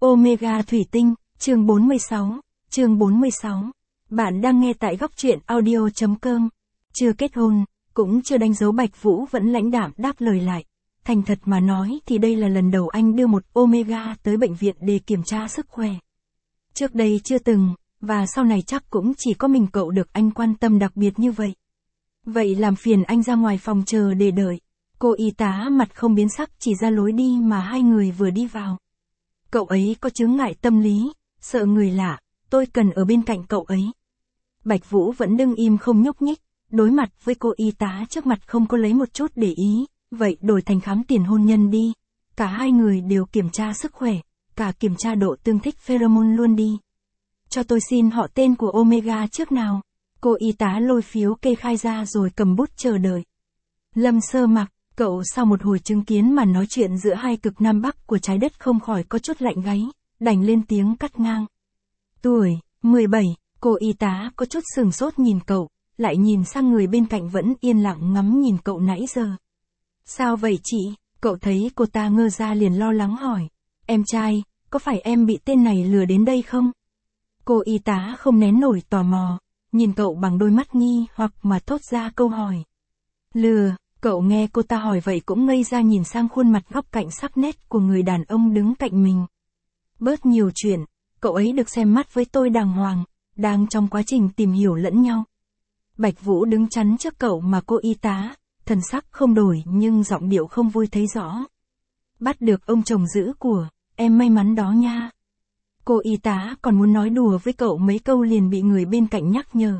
Omega Thủy Tinh, chương 46. Bạn đang nghe tại góc truyện audio.com. Chưa kết hôn, cũng chưa đánh dấu Bạch Vũ vẫn lãnh đạm đáp lời lại. Thành thật mà nói thì đây là lần đầu anh đưa một Omega tới bệnh viện để kiểm tra sức khỏe. Trước đây chưa từng, và sau này chắc cũng chỉ có mình cậu được anh quan tâm đặc biệt như vậy. Vậy làm phiền anh ra ngoài phòng chờ để đợi. Cô y tá mặt không biến sắc chỉ ra lối đi mà hai người vừa đi vào. Cậu ấy có chứng ngại tâm lý, sợ người lạ, tôi cần ở bên cạnh cậu ấy. Bạch Vũ vẫn đứng im không nhúc nhích, đối mặt với cô y tá trước mặt không có lấy một chút để ý, vậy đổi thành khám tiền hôn nhân đi. Cả hai người đều kiểm tra sức khỏe, cả kiểm tra độ tương thích pheromone luôn đi. Cho tôi xin họ tên của Omega trước nào. Cô y tá lôi phiếu kê khai ra rồi cầm bút chờ đợi. Lâm Sơ Mặc, cậu sau một hồi chứng kiến màn nói chuyện giữa hai cực Nam Bắc của trái đất không khỏi có chút lạnh gáy, đành lên tiếng cắt ngang. Tuổi, 17, cô y tá có chút sừng sốt nhìn cậu, lại nhìn sang người bên cạnh vẫn yên lặng ngắm nhìn cậu nãy giờ. Sao vậy chị? Cậu thấy cô ta ngơ ra liền lo lắng hỏi. Em trai, có phải em bị tên này lừa đến đây không? Cô y tá không nén nổi tò mò, nhìn cậu bằng đôi mắt nghi hoặc mà thốt ra câu hỏi. Lừa, cậu nghe cô ta hỏi vậy cũng ngây ra nhìn sang khuôn mặt góc cạnh sắc nét của người đàn ông đứng cạnh mình. Bớt nhiều chuyện, cậu ấy được xem mắt với tôi đàng hoàng, đang trong quá trình tìm hiểu lẫn nhau. Bạch Vũ đứng chắn trước cậu mà cô y tá, thần sắc không đổi nhưng giọng điệu không vui thấy rõ. Bắt được ông chồng dữ của, em may mắn đó nha. Cô y tá còn muốn nói đùa với cậu mấy câu liền bị người bên cạnh nhắc nhở.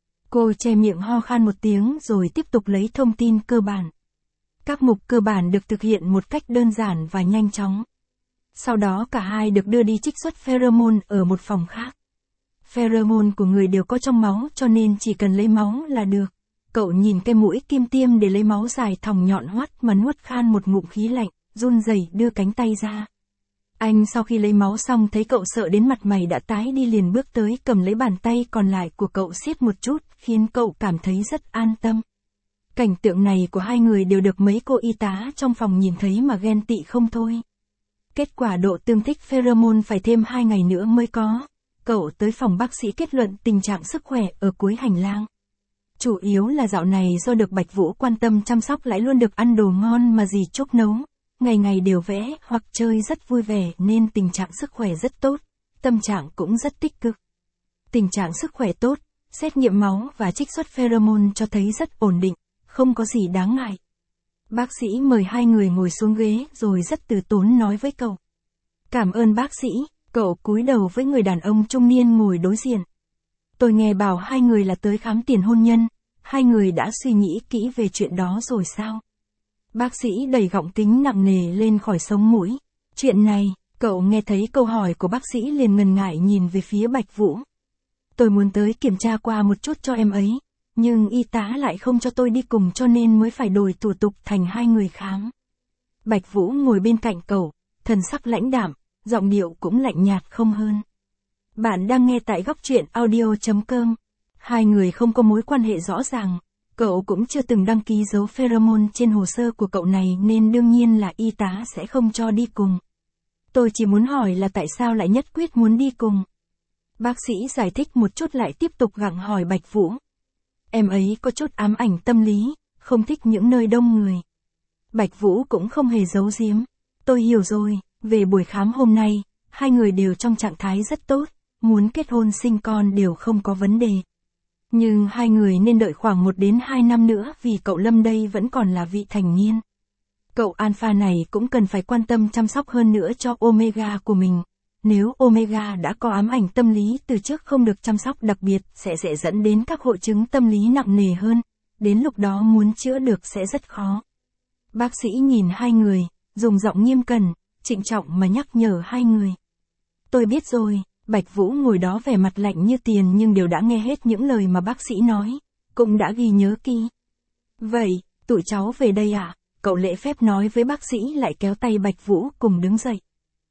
Cô che miệng ho khan một tiếng rồi tiếp tục lấy thông tin cơ bản. Các mục cơ bản được thực hiện một cách đơn giản và nhanh chóng. Sau đó cả hai được đưa đi trích xuất pheromone ở một phòng khác. Pheromone của người đều có trong máu cho nên chỉ cần lấy máu là được. Cậu nhìn cái mũi kim tiêm để lấy máu dài thòng nhọn hoắt mà nuốt khan một ngụm khí lạnh, run rẩy đưa cánh tay ra. Anh sau khi lấy máu xong thấy cậu sợ đến mặt mày đã tái đi liền bước tới cầm lấy bàn tay còn lại của cậu siết một chút, khiến cậu cảm thấy rất an tâm. Cảnh tượng này của hai người đều được mấy cô y tá trong phòng nhìn thấy mà ghen tị không thôi. Kết quả độ tương thích pheromone phải thêm 2 ngày nữa mới có. Cậu tới phòng bác sĩ kết luận tình trạng sức khỏe ở cuối hành lang. Chủ yếu là dạo này do được Bạch Vũ quan tâm chăm sóc lại luôn được ăn đồ ngon mà dì Trúc nấu. Ngày ngày đều vẽ hoặc chơi rất vui vẻ nên tình trạng sức khỏe rất tốt, tâm trạng cũng rất tích cực. Tình trạng sức khỏe tốt, xét nghiệm máu và trích xuất pheromone cho thấy rất ổn định, không có gì đáng ngại. Bác sĩ mời hai người ngồi xuống ghế rồi rất từ tốn nói với cậu. Cảm ơn bác sĩ, cậu cúi đầu với người đàn ông trung niên ngồi đối diện. Tôi nghe bảo hai người là tới khám tiền hôn nhân, hai người đã suy nghĩ kỹ về chuyện đó rồi sao? Bác sĩ đẩy gọng kính nặng nề lên khỏi sống mũi. Chuyện này, cậu nghe thấy câu hỏi của bác sĩ liền ngần ngại nhìn về phía Bạch Vũ. Tôi muốn tới kiểm tra qua một chút cho em ấy, nhưng y tá lại không cho tôi đi cùng cho nên mới phải đổi thủ tục thành hai người khám. Bạch Vũ ngồi bên cạnh cậu, thần sắc lãnh đạm, giọng điệu cũng lạnh nhạt không hơn. Bạn đang nghe tại góc truyện audio.com. Hai người không có mối quan hệ rõ ràng. Cậu cũng chưa từng đăng ký dấu pheromone trên hồ sơ của cậu này nên đương nhiên là y tá sẽ không cho đi cùng. Tôi chỉ muốn hỏi là tại sao lại nhất quyết muốn đi cùng. Bác sĩ giải thích một chút lại tiếp tục gặng hỏi Bạch Vũ. Em ấy có chút ám ảnh tâm lý, không thích những nơi đông người. Bạch Vũ cũng không hề giấu giếm. Tôi hiểu rồi, về buổi khám hôm nay, hai người đều trong trạng thái rất tốt, muốn kết hôn sinh con đều không có vấn đề. Nhưng hai người nên đợi khoảng 1 đến 2 năm nữa vì cậu Lâm đây vẫn còn là vị thành niên. Cậu Alpha này cũng cần phải quan tâm chăm sóc hơn nữa cho Omega của mình. Nếu Omega đã có ám ảnh tâm lý từ trước không được chăm sóc đặc biệt sẽ dẫn đến các hội chứng tâm lý nặng nề hơn. Đến lúc đó muốn chữa được sẽ rất khó. Bác sĩ nhìn hai người, dùng giọng nghiêm cẩn, trịnh trọng mà nhắc nhở hai người. Tôi biết rồi. Bạch Vũ ngồi đó vẻ mặt lạnh như tiền nhưng đều đã nghe hết những lời mà bác sĩ nói, cũng đã ghi nhớ kỹ. Vậy, tụi cháu về đây à? Cậu lễ phép nói với bác sĩ lại kéo tay Bạch Vũ cùng đứng dậy.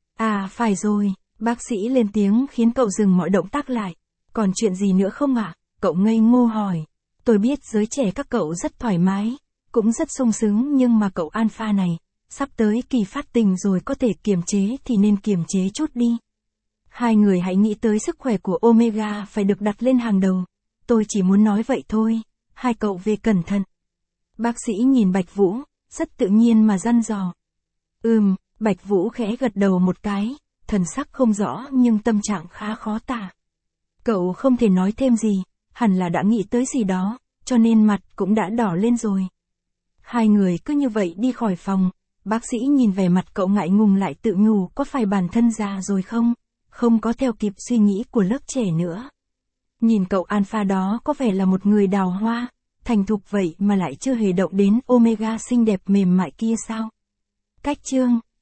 À phải rồi, bác sĩ lên tiếng khiến cậu dừng mọi động tác lại. Còn chuyện gì nữa không ạ? Cậu ngây ngô hỏi. Tôi biết giới trẻ các cậu rất thoải mái, cũng rất sung sướng nhưng mà cậu Alpha này, Sắp tới kỳ phát tình rồi, có thể kiềm chế thì nên kiềm chế chút đi. Hai người hãy nghĩ tới sức khỏe của Omega phải được đặt lên hàng đầu. Tôi chỉ muốn nói vậy thôi, hai cậu về cẩn thận. Bác sĩ nhìn Bạch Vũ, rất tự nhiên mà dặn dò. Bạch Vũ khẽ gật đầu một cái, thần sắc không rõ nhưng tâm trạng khá khó tả. Cậu không thể nói thêm gì, hẳn là đã nghĩ tới gì đó, cho nên mặt cũng đã đỏ lên rồi. Hai người cứ như vậy đi khỏi phòng, bác sĩ nhìn vẻ mặt cậu ngại ngùng lại tự nhủ có phải bản thân già rồi không? Không có theo kịp suy nghĩ của lớp trẻ nữa. Nhìn cậu alpha đó có vẻ là một người đào hoa, thành thục vậy mà lại chưa hề động đến Omega xinh đẹp mềm mại kia sao? Cách chương